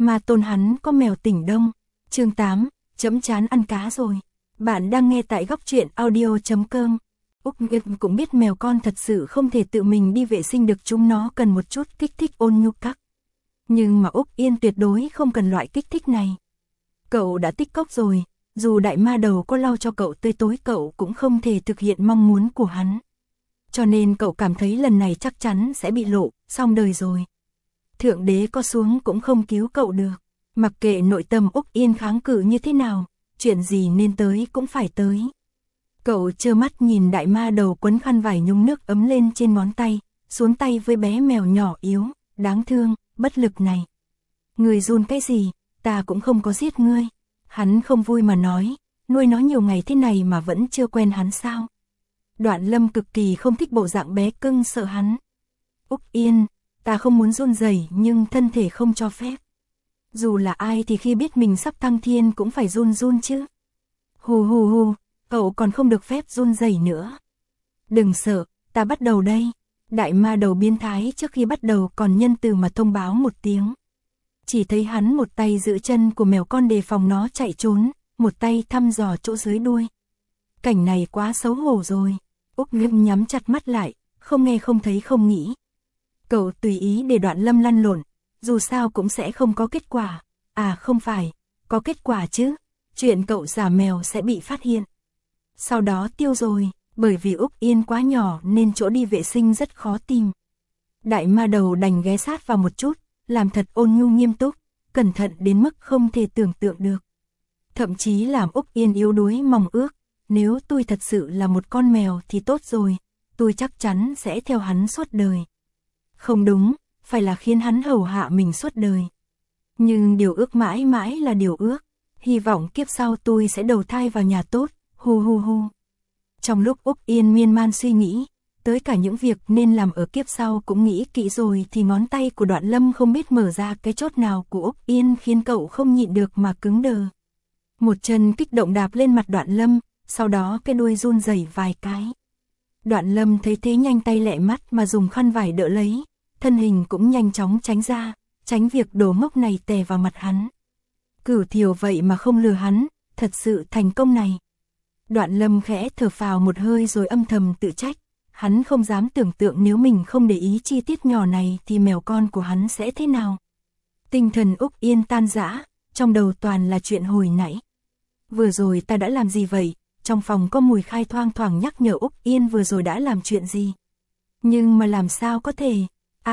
Ma tôn hắn có mèo tỉnh đông. Chương 8, chấm chán ăn cá rồi. Bạn đang nghe tại góc truyện audio.com. Úc cũng biết mèo con thật sự không thể tự mình đi vệ sinh được, chúng nó cần một chút kích thích ôn nhu các. Nhưng mà Úc Yên tuyệt đối không cần loại kích thích này. Cậu đã tích cốc rồi, dù đại ma đầu có lau cho cậu tươi tối cậu cũng không thể thực hiện mong muốn của hắn. Cho nên cậu cảm thấy lần này chắc chắn sẽ bị lộ, xong đời rồi. Thượng đế có xuống cũng không cứu cậu được. Mặc kệ nội tâm Úc Yên kháng cự như thế nào, chuyện gì nên tới cũng phải tới. Cậu trơ mắt nhìn đại ma đầu quấn khăn vải nhúng nước ấm lên trên ngón tay, xuống tay với bé mèo nhỏ yếu, đáng thương, bất lực này. Người run cái gì, ta cũng không có giết ngươi. Hắn không vui mà nói, nuôi nó nhiều ngày thế này mà vẫn chưa quen hắn sao. Đoạn Lâm cực kỳ không thích bộ dạng bé cưng sợ hắn. Úc Yên, ta không muốn run rẩy nhưng thân thể không cho phép. Dù là ai thì khi biết mình sắp thăng thiên cũng phải run run chứ. Hù hù hù, cậu còn không được phép run rẩy nữa. Đừng sợ, ta bắt đầu đây. Đại ma đầu biến thái trước khi bắt đầu còn nhân từ mà thông báo một tiếng. Chỉ thấy hắn một tay giữ chân của mèo con đề phòng nó chạy trốn, một tay thăm dò chỗ dưới đuôi. Cảnh này quá xấu hổ rồi. Úc Nghiêm nhắm chặt mắt lại, không nghe không thấy không nghĩ. Cậu tùy ý để Đoạn Lâm lăn lộn, dù sao cũng sẽ không có kết quả. À không phải, có kết quả chứ. Chuyện cậu giả mèo sẽ bị phát hiện. Sau đó tiêu rồi, bởi vì Úc Yên quá nhỏ nên chỗ đi vệ sinh rất khó tìm. Đại ma đầu đành ghé sát vào một chút, làm thật ôn nhu nghiêm túc, cẩn thận đến mức không thể tưởng tượng được. Thậm chí làm Úc Yên yếu đuối mong ước, nếu tôi thật sự là một con mèo thì tốt rồi, tôi chắc chắn sẽ theo hắn suốt đời. Không đúng, phải là khiến hắn hầu hạ mình suốt đời. Nhưng điều ước mãi mãi là điều ước, hy vọng kiếp sau tôi sẽ đầu thai vào nhà tốt, hu hu hu. Trong lúc Úc Yên miên man suy nghĩ, tới cả những việc nên làm ở kiếp sau cũng nghĩ kỹ rồi thì ngón tay của Đoạn Lâm không biết mở ra cái chốt nào của Úc Yên khiến cậu không nhịn được mà cứng đờ. Một chân kích động đạp lên mặt Đoạn Lâm, sau đó cái đuôi run rẩy vài cái. Đoạn Lâm thấy thế nhanh tay lẹ mắt mà dùng khăn vải đỡ lấy, thân hình cũng nhanh chóng tránh ra, tránh việc đồ ngốc này tè vào mặt hắn. Cửu Thiều vậy mà không lừa hắn, thật sự thành công này. Đoạn Lâm khẽ thở phào một hơi rồi âm thầm tự trách, hắn không dám tưởng tượng nếu mình không để ý chi tiết nhỏ này thì mèo con của hắn sẽ thế nào. Tinh thần Úc Yên tan rã, trong đầu toàn là chuyện hồi nãy. Vừa rồi ta đã làm gì vậy? Trong phòng có mùi khai thoang thoảng nhắc nhở Úc Yên vừa rồi đã làm chuyện gì. Nhưng mà làm sao có thể?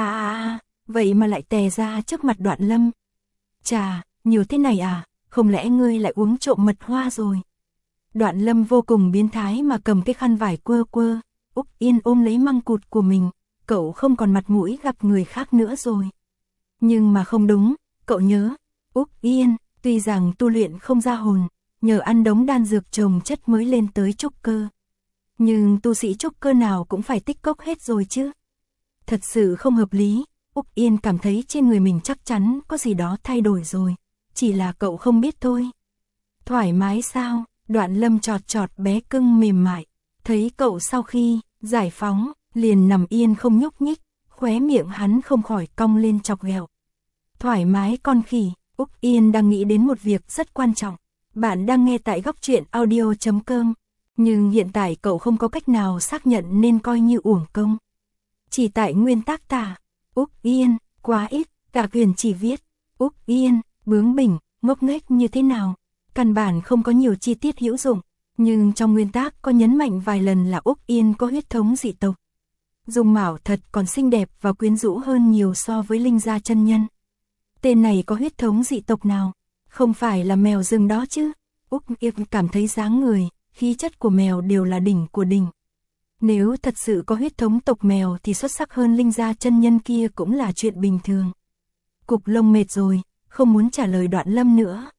Vậy mà lại tè ra trước mặt Đoạn Lâm. Chà, nhiều thế này à, không lẽ ngươi lại uống trộm mật hoa rồi? Đoạn Lâm vô cùng biến thái mà cầm cái khăn vải quơ quơ. Úc Yên ôm lấy măng cụt của mình, cậu không còn mặt mũi gặp người khác nữa rồi. Nhưng mà không đúng, cậu nhớ, Úc Yên, tuy rằng tu luyện không ra hồn, nhờ ăn đống đan dược trồng chất mới lên tới trúc cơ. Nhưng tu sĩ trúc cơ nào cũng phải tích cốc hết rồi chứ. Thật sự không hợp lý, Úc Yên cảm thấy trên người mình chắc chắn có gì đó thay đổi rồi, chỉ là cậu không biết thôi. Thoải mái sao? Đoạn Lâm chọt chọt bé cưng mềm mại, thấy cậu sau khi giải phóng, liền nằm yên không nhúc nhích, khóe miệng hắn không khỏi cong lên chọc ghẹo. Thoải mái con khỉ, Úc Yên đang nghĩ đến một việc rất quan trọng. Bạn đang nghe tại góc truyện audio.com, nhưng hiện tại cậu không có cách nào xác nhận nên coi như uổng công. Chỉ tại nguyên tác tả, Úc Yên, quá ít, cả quyền chỉ viết, Úc Yên, bướng bỉnh, ngốc nghếch như thế nào. Căn bản không có nhiều chi tiết hữu dụng, nhưng trong nguyên tác có nhấn mạnh vài lần là Úc Yên có huyết thống dị tộc. Dung mạo thật còn xinh đẹp và quyến rũ hơn nhiều so với Linh Gia chân nhân. Tên này có huyết thống dị tộc nào? Không phải là mèo rừng đó chứ? Úc Yên cảm thấy dáng người, khí chất của mèo đều là đỉnh của đỉnh. Nếu thật sự có huyết thống tộc mèo thì xuất sắc hơn Linh Gia chân nhân kia cũng là chuyện bình thường. Cục lông mệt rồi, không muốn trả lời Đoạn Lâm nữa.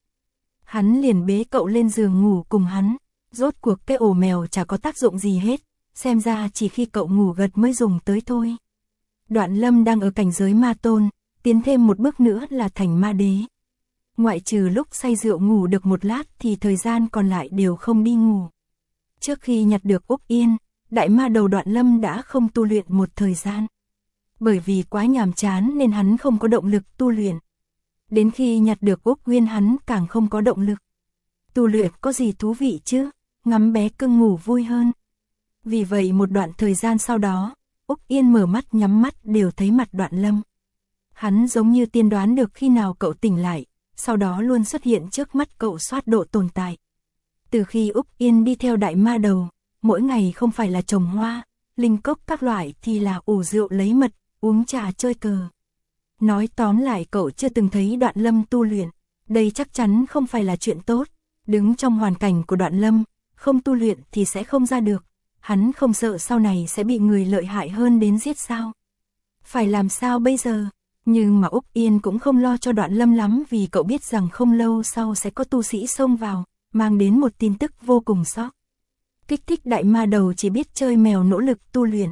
Hắn liền bế cậu lên giường ngủ cùng hắn, rốt cuộc cái ổ mèo chả có tác dụng gì hết, xem ra chỉ khi cậu ngủ gật mới dùng tới thôi. Đoạn Lâm đang ở cảnh giới ma tôn, tiến thêm một bước nữa là thành ma đế. Ngoại trừ lúc say rượu ngủ được một lát thì thời gian còn lại đều không đi ngủ. Trước khi nhặt được Úc Yên, đại ma đầu Đoạn Lâm đã không tu luyện một thời gian. Bởi vì quá nhàm chán nên hắn không có động lực tu luyện. Đến khi nhặt được Úc Uyên hắn càng không có động lực. Tu luyện có gì thú vị chứ, ngắm bé cưng ngủ vui hơn. Vì vậy một đoạn thời gian sau đó, Úc Yên mở mắt nhắm mắt đều thấy mặt Đoạn Lâm. Hắn giống như tiên đoán được khi nào cậu tỉnh lại, sau đó luôn xuất hiện trước mắt cậu soát độ tồn tại. Từ khi Úc Yên đi theo đại ma đầu, mỗi ngày không phải là trồng hoa, linh cốc các loại thì là ủ rượu lấy mật, uống trà chơi cờ. Nói tóm lại cậu chưa từng thấy Đoạn Lâm tu luyện, đây chắc chắn không phải là chuyện tốt. Đứng trong hoàn cảnh của Đoạn Lâm, không tu luyện thì sẽ không ra được. Hắn không sợ sau này sẽ bị người lợi hại hơn đến giết sao? Phải làm sao bây giờ? Nhưng mà Úc Yên cũng không lo cho Đoạn Lâm lắm vì cậu biết rằng không lâu sau sẽ có tu sĩ xông vào, mang đến một tin tức vô cùng sốc. Kích thích đại ma đầu chỉ biết chơi mèo nỗ lực tu luyện.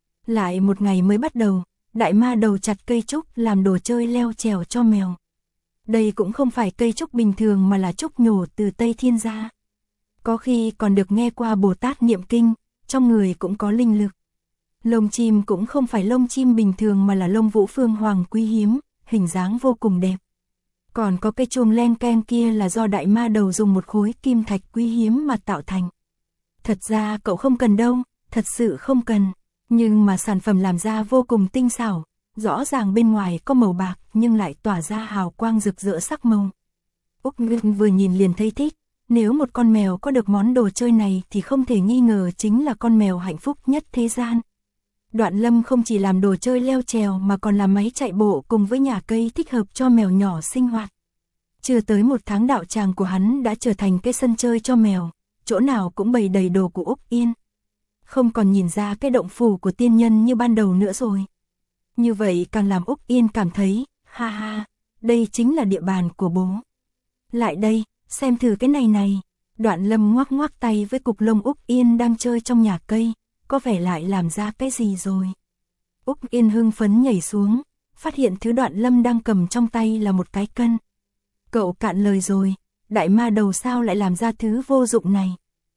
Lại một ngày mới bắt đầu, đại ma đầu chặt cây trúc làm đồ chơi leo trèo cho mèo. Đây cũng không phải cây trúc bình thường mà là trúc nhổ từ Tây Thiên ra. Có khi còn được nghe qua Bồ Tát niệm kinh, trong người cũng có linh lực. Lông chim cũng không phải lông chim bình thường mà là lông vũ phương hoàng quý hiếm, hình dáng vô cùng đẹp. Còn có cây chuông len keng kia là do đại ma đầu dùng một khối kim thạch quý hiếm mà tạo thành. Thật ra cậu không cần đâu, thật sự không cần. Nhưng mà sản phẩm làm ra vô cùng tinh xảo, rõ ràng bên ngoài có màu bạc nhưng lại tỏa ra hào quang rực rỡ sắc màu. Úc Nguyên vừa nhìn liền thấy thích, nếu một con mèo có được món đồ chơi này thì không thể nghi ngờ chính là con mèo hạnh phúc nhất thế gian. Đoạn Lâm không chỉ làm đồ chơi leo trèo mà còn làm máy chạy bộ cùng với nhà cây thích hợp cho mèo nhỏ sinh hoạt. Chưa tới một tháng đạo tràng của hắn đã trở thành cái sân chơi cho mèo, chỗ nào cũng bày đầy đồ của Úc Yên. Không còn nhìn ra cái động phủ của tiên nhân như ban đầu nữa rồi. Như vậy càng làm Úc Yên cảm thấy, ha ha, đây chính là địa bàn của bố. Lại đây, xem thử cái này này. Đoạn Lâm ngoắc ngoắc tay với cục lông Úc Yên đang chơi trong nhà cây, có vẻ lại làm ra cái gì rồi. Úc Yên hưng phấn nhảy xuống, phát hiện thứ Đoạn Lâm đang cầm trong tay là một cái cân. Cậu cạn lời rồi, đại ma đầu sao lại làm ra thứ vô dụng này.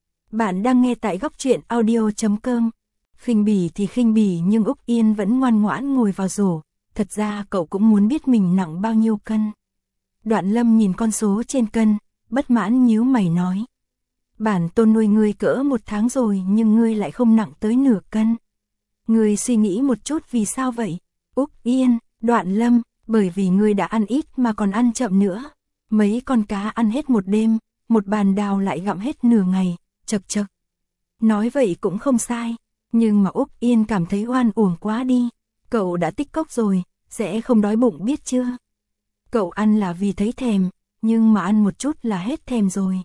Bạn đang nghe tại góc truyện audio.com. Khinh bỉ thì khinh bỉ nhưng Úc Yên vẫn ngoan ngoãn ngồi vào rổ, thật ra cậu cũng muốn biết mình nặng bao nhiêu cân. Đoạn Lâm nhìn con số trên cân, bất mãn nhíu mày nói. Bản tôn nuôi ngươi cỡ 1 tháng rồi nhưng ngươi lại không nặng tới nửa cân. Ngươi suy nghĩ một chút vì sao vậy? Úc Yên, Đoạn Lâm, bởi vì ngươi đã ăn ít mà còn ăn chậm nữa. Mấy con cá ăn hết một đêm, một bàn đào lại gặm hết nửa ngày, chật chật. Nói vậy cũng không sai, nhưng mà Úc Yên cảm thấy oan uổng quá đi. Cậu đã tích cốc rồi, sẽ không đói bụng biết chưa? Cậu ăn là vì thấy thèm, nhưng mà ăn một chút là hết thèm rồi.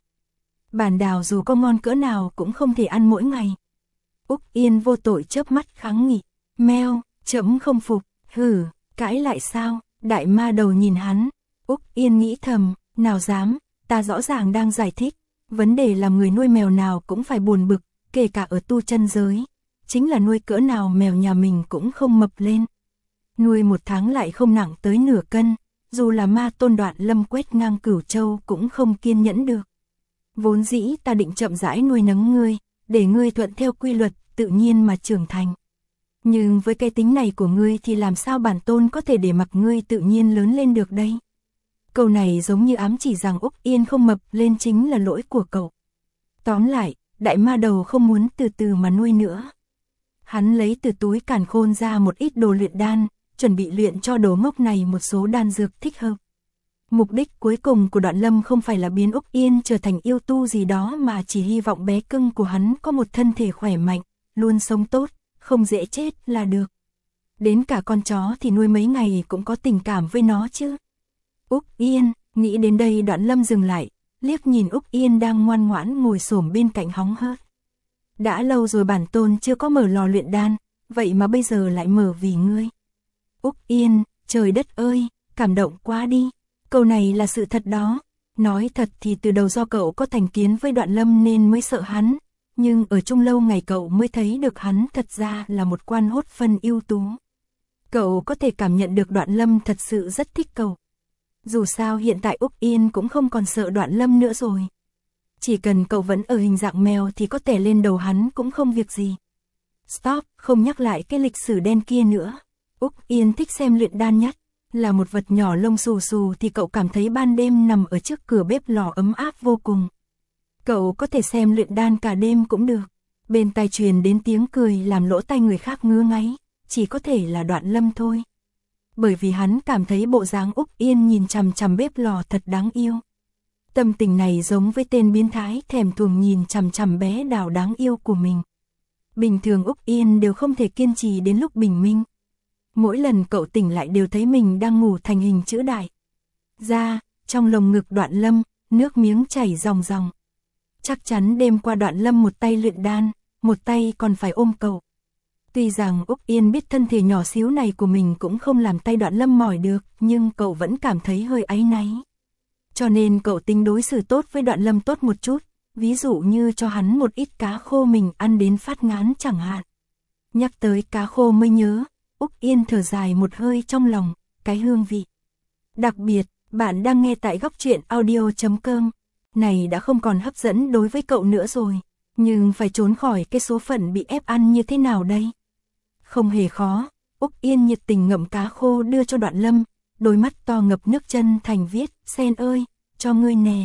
Bàn đào dù có ngon cỡ nào cũng không thể ăn mỗi ngày. Úc Yên vô tội chớp mắt kháng nghị. Meo, chấm không phục, hử, cãi lại sao? Đại ma đầu nhìn hắn. Úc Yên nghĩ thầm, nào dám, ta rõ ràng đang giải thích. Vấn đề là người nuôi mèo nào cũng phải buồn bực, kể cả ở tu chân giới. Chính là nuôi cỡ nào mèo nhà mình cũng không mập lên. Nuôi 1 tháng lại không nặng tới nửa cân, dù là ma tôn Đoạn Lâm quét ngang Cửu Châu cũng không kiên nhẫn được. Vốn dĩ ta định chậm rãi nuôi nấng ngươi, để ngươi thuận theo quy luật, tự nhiên mà trưởng thành. Nhưng với cái tính này của ngươi thì làm sao bản tôn có thể để mặc ngươi tự nhiên lớn lên được đây? Câu này giống như ám chỉ rằng Úc Yên không mập lên chính là lỗi của cậu. Tóm lại, đại ma đầu không muốn từ từ mà nuôi nữa. Hắn lấy từ túi càn khôn ra một ít đồ luyện đan, chuẩn bị luyện cho đồ ngốc này một số đan dược thích hợp. Mục đích cuối cùng của Đoạn Lâm không phải là biến Úc Yên trở thành yêu tu gì đó mà chỉ hy vọng bé cưng của hắn có một thân thể khỏe mạnh, luôn sống tốt, không dễ chết là được. Đến cả con chó thì nuôi mấy ngày cũng có tình cảm với nó chứ. Úc Yên, nghĩ đến đây Đoạn Lâm dừng lại, liếc nhìn Úc Yên đang ngoan ngoãn ngồi xổm bên cạnh hóng hớt. Đã lâu rồi bản tôn chưa có mở lò luyện đan, vậy mà bây giờ lại mở vì ngươi. Úc Yên, trời đất ơi, cảm động quá đi. Câu này là sự thật đó. Nói thật thì từ đầu do cậu có thành kiến với Đoạn Lâm nên mới sợ hắn. Nhưng ở chung lâu ngày cậu mới thấy được hắn thật ra là một quan hốt phân ưu tú. Cậu có thể cảm nhận được Đoạn Lâm thật sự rất thích cậu. Dù sao hiện tại Úc Yên cũng không còn sợ Đoạn Lâm nữa rồi. Chỉ cần cậu vẫn ở hình dạng mèo thì có thể lên đầu hắn cũng không việc gì. Stop, không nhắc lại cái lịch sử đen kia nữa. Úc Yên thích xem luyện đan nhất. Là một vật nhỏ lông xù xù thì cậu cảm thấy ban đêm nằm ở trước cửa bếp lò ấm áp vô cùng. Cậu có thể xem luyện đan cả đêm cũng được. Bên tai truyền đến tiếng cười làm lỗ tai người khác ngứa ngáy, chỉ có thể là Đoạn Lâm thôi. Bởi vì hắn cảm thấy bộ dáng Úc Yên nhìn chằm chằm bếp lò thật đáng yêu. Tâm tình này giống với tên biến thái thèm thuồng nhìn chằm chằm bé Đào đáng yêu của mình. Bình thường Úc Yên đều không thể kiên trì đến lúc bình minh. Mỗi lần cậu tỉnh lại đều thấy mình đang ngủ thành hình chữ đại. Ra, trong lồng ngực Đoạn Lâm, nước miếng chảy ròng ròng. Chắc chắn đêm qua Đoạn Lâm một tay luyện đan, một tay còn phải ôm cậu. Tuy rằng Úc Yên biết thân thể nhỏ xíu này của mình cũng không làm tay Đoạn Lâm mỏi được, nhưng cậu vẫn cảm thấy hơi áy náy. Cho nên cậu tính đối xử tốt với Đoạn Lâm tốt một chút, ví dụ như cho hắn một ít cá khô mình ăn đến phát ngán chẳng hạn. Nhắc tới cá khô mới nhớ, Úc Yên thở dài một hơi trong lòng, cái hương vị. Đặc biệt, bạn đang nghe tại góc truyện audio.com. Này đã không còn hấp dẫn đối với cậu nữa rồi, nhưng phải trốn khỏi cái số phận bị ép ăn như thế nào đây? Không hề khó, Úc Yên nhiệt tình ngậm cá khô đưa cho Đoạn Lâm, đôi mắt to ngập nước chân thành viết, Sen ơi, cho ngươi nè.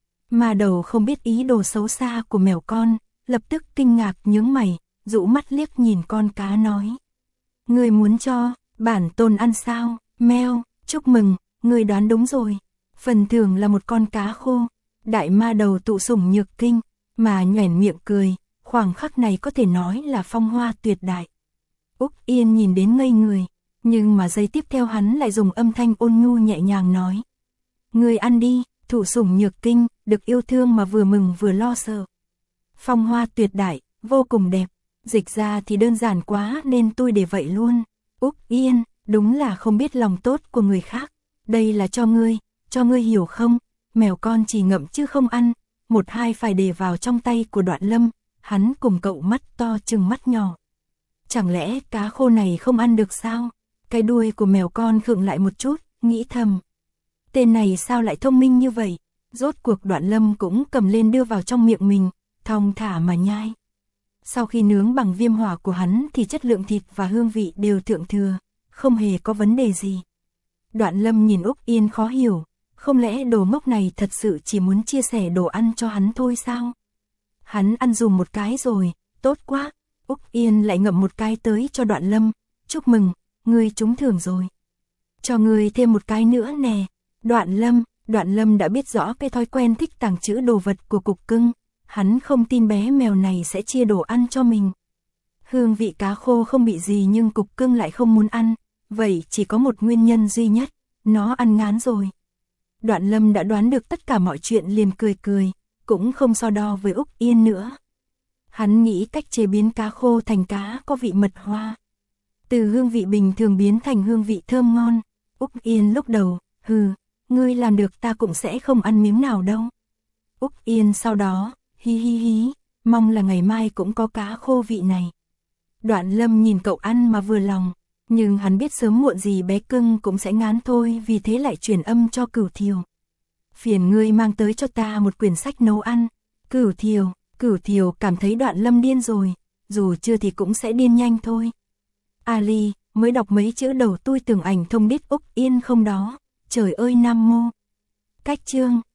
Mà đầu không biết ý đồ xấu xa của mèo con, lập tức kinh ngạc nhướng mày, dụ mắt liếc nhìn con cá nói. Ngươi muốn cho, bản tôn ăn sao, meo, chúc mừng, ngươi đoán đúng rồi. Phần thưởng là một con cá khô. Đại ma đầu tụ sủng nhược kinh, mà nhoẻn miệng cười, khoảng khắc này có thể nói là phong hoa tuyệt đại. Úc Yên nhìn đến ngây người, nhưng mà giây tiếp theo hắn lại dùng âm thanh ôn nhu nhẹ nhàng nói. Người ăn đi, thụ sủng nhược kinh, được yêu thương mà vừa mừng vừa lo sợ. Phong hoa tuyệt đại, vô cùng đẹp, dịch ra thì đơn giản quá nên tôi để vậy luôn. Úc Yên, đúng là không biết lòng tốt của người khác, đây là cho ngươi hiểu không? Mèo con chỉ ngậm chứ không ăn, một hai phải để vào trong tay của Đoạn Lâm, hắn cùng cậu mắt to trừng mắt nhỏ. Chẳng lẽ cá khô này không ăn được sao? Cái đuôi của mèo con khựng lại một chút, nghĩ thầm. Tên này sao lại thông minh như vậy? Rốt cuộc Đoạn Lâm cũng cầm lên đưa vào trong miệng mình, thong thả mà nhai. Sau khi nướng bằng viêm hỏa của hắn thì chất lượng thịt và hương vị đều thượng thừa, không hề có vấn đề gì. Đoạn Lâm nhìn Úc Yên khó hiểu. Không lẽ đồ ngốc này thật sự chỉ muốn chia sẻ đồ ăn cho hắn thôi sao? Hắn ăn dùm một cái rồi, tốt quá. Úc Yên lại ngậm một cái tới cho Đoạn Lâm. Chúc mừng, ngươi trúng thưởng rồi. Cho ngươi thêm một cái nữa nè. Đoạn Lâm đã biết rõ cái thói quen thích tàng trữ đồ vật của cục cưng. Hắn không tin bé mèo này sẽ chia đồ ăn cho mình. Hương vị cá khô không bị gì nhưng cục cưng lại không muốn ăn. Vậy chỉ có một nguyên nhân duy nhất, nó ăn ngán rồi. Đoạn Lâm đã đoán được tất cả mọi chuyện liền cười cười, cũng không so đo với Úc Yên nữa. Hắn nghĩ cách chế biến cá khô thành cá có vị mật hoa. Từ hương vị bình thường biến thành hương vị thơm ngon. Úc Yên lúc đầu, ngươi làm được ta cũng sẽ không ăn miếng nào đâu. Úc Yên sau đó, hi, mong là ngày mai cũng có cá khô vị này. Đoạn Lâm nhìn cậu ăn mà vừa lòng. Nhưng hắn biết sớm muộn gì bé cưng cũng sẽ ngán thôi, vì thế lại truyền âm cho Cửu Thiều. Phiền ngươi mang tới cho ta một quyển sách nấu ăn. Cửu Thiều cảm thấy Đoạn Lâm điên rồi, dù chưa thì cũng sẽ điên nhanh thôi. Ali, mới đọc mấy chữ đầu tôi tưởng ảnh thông biết Úc Yên không đó. Trời ơi Nam Mô. Cách chương